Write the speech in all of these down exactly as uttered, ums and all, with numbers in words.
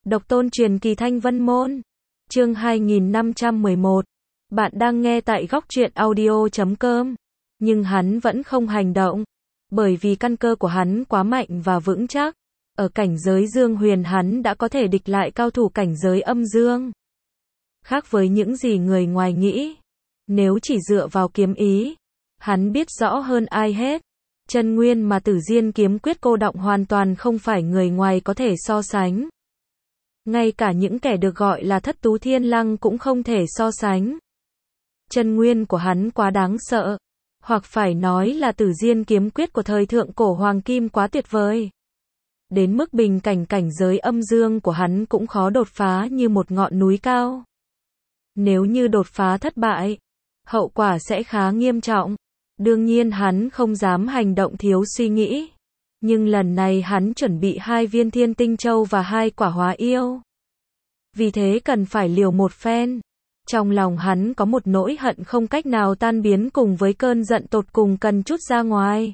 Độc tôn truyền kỳ Thanh Vân Môn. Chương hai nghìn năm trăm mười một. Bạn đang nghe tại góc truyện audio chấm com. Nhưng hắn vẫn không hành động. Bởi vì căn cơ của hắn quá mạnh và vững chắc. Ở cảnh giới dương huyền hắn đã có thể địch lại cao thủ cảnh giới âm dương. Khác với những gì người ngoài nghĩ. Nếu chỉ dựa vào kiếm ý, hắn biết rõ hơn ai hết. Chân nguyên mà Tử Diên kiếm quyết cô đọng hoàn toàn không phải người ngoài có thể so sánh. Ngay cả những kẻ được gọi là thất tú thiên lăng cũng không thể so sánh. Chân nguyên của hắn quá đáng sợ. Hoặc phải nói là Tử Diên kiếm quyết của thời thượng cổ hoàng kim quá tuyệt vời. Đến mức bình cảnh cảnh giới âm dương của hắn cũng khó đột phá như một ngọn núi cao. Nếu như đột phá thất bại, hậu quả sẽ khá nghiêm trọng. Đương nhiên hắn không dám hành động thiếu suy nghĩ. Nhưng lần này hắn chuẩn bị hai viên thiên tinh châu và hai quả hóa yêu. Vì thế cần phải liều một phen. Trong lòng hắn có một nỗi hận không cách nào tan biến cùng với cơn giận tột cùng cần trút ra ngoài.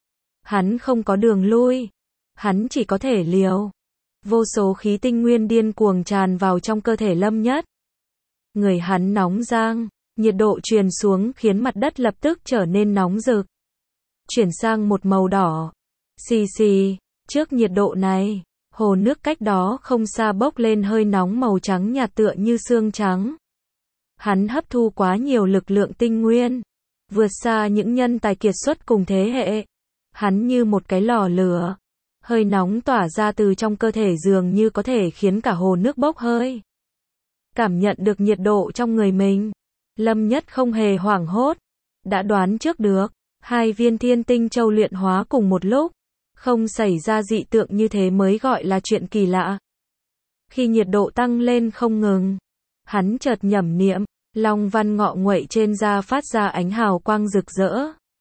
Hắn không có đường lui. Hắn chỉ có thể liều. Vô số khí tinh nguyên điên cuồng tràn vào trong cơ thể Lâm Nhất. Người hắn nóng rang, nhiệt độ truyền xuống khiến mặt đất lập tức trở nên nóng rực. Chuyển sang một màu đỏ. Xì xì, trước nhiệt độ này, hồ nước cách đó không xa bốc lên hơi nóng màu trắng nhạt tựa như xương trắng. Hắn hấp thu quá nhiều lực lượng tinh nguyên, vượt xa những nhân tài kiệt xuất cùng thế hệ. Hắn như một cái lò lửa, hơi nóng tỏa ra từ trong cơ thể dường như có thể khiến cả hồ nước bốc hơi. Cảm nhận được nhiệt độ trong người mình, Lâm Nhất không hề hoảng hốt, đã đoán trước được, hai viên thiên tinh châu luyện hóa cùng một lúc, không xảy ra dị tượng như thế mới gọi là chuyện kỳ lạ. Khi nhiệt độ tăng lên không ngừng, hắn chợt nhẩm niệm, long văn ngọ nguậy trên da phát ra ánh hào quang rực rỡ.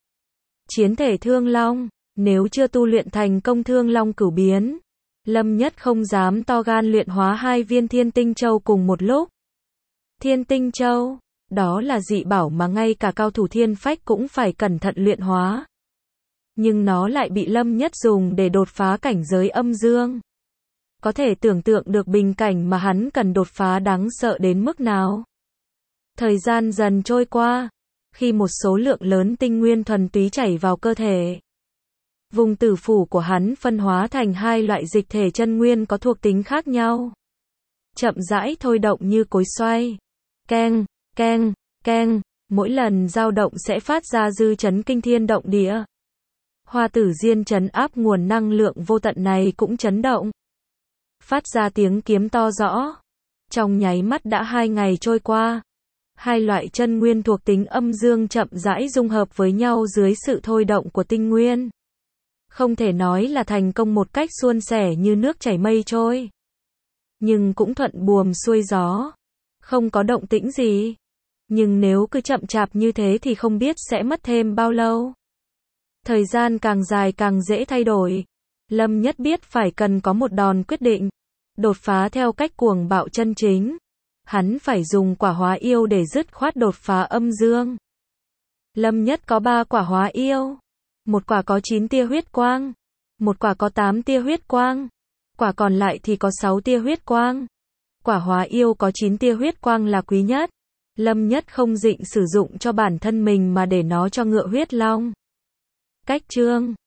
Chiến thể thương long, nếu chưa tu luyện thành công thương long cửu biến, Lâm Nhất không dám to gan luyện hóa hai viên thiên tinh châu cùng một lúc. Thiên tinh châu, đó là dị bảo mà ngay cả cao thủ thiên phách cũng phải cẩn thận luyện hóa. Nhưng nó lại bị Lâm Nhất dùng để đột phá cảnh giới âm dương. Có thể tưởng tượng được bình cảnh mà hắn cần đột phá đáng sợ đến mức nào. Thời gian dần trôi qua, khi một số lượng lớn tinh nguyên thuần túy chảy vào cơ thể. Vùng tử phủ của hắn phân hóa thành hai loại dịch thể chân nguyên có thuộc tính khác nhau. Chậm rãi thôi động như cối xoay. Keng, keng, keng, mỗi lần dao động sẽ phát ra dư chấn kinh thiên động địa. Hoa Tử Diên trấn áp nguồn năng lượng vô tận này cũng chấn động. Phát ra tiếng kiếm to rõ. Trong nháy mắt đã hai ngày trôi qua. Hai loại chân nguyên thuộc tính âm dương chậm rãi dung hợp với nhau dưới sự thôi động của tinh nguyên. Không thể nói là thành công một cách suôn sẻ như nước chảy mây trôi. Nhưng cũng thuận buồm xuôi gió. Không có động tĩnh gì. Nhưng nếu cứ chậm chạp như thế thì không biết sẽ mất thêm bao lâu. Thời gian càng dài càng dễ thay đổi. Lâm Nhất biết phải cần có một đòn quyết định. Đột phá theo cách cuồng bạo chân chính. Hắn phải dùng quả hóa yêu để dứt khoát đột phá âm dương. Lâm Nhất có ba quả hóa yêu. Một quả có chín tia huyết quang. Một quả có tám tia huyết quang. Quả còn lại thì có sáu tia huyết quang. Quả hóa yêu có chín tia huyết quang là quý nhất. Lâm Nhất không định sử dụng cho bản thân mình mà để nó cho ngựa huyết long. Cách chương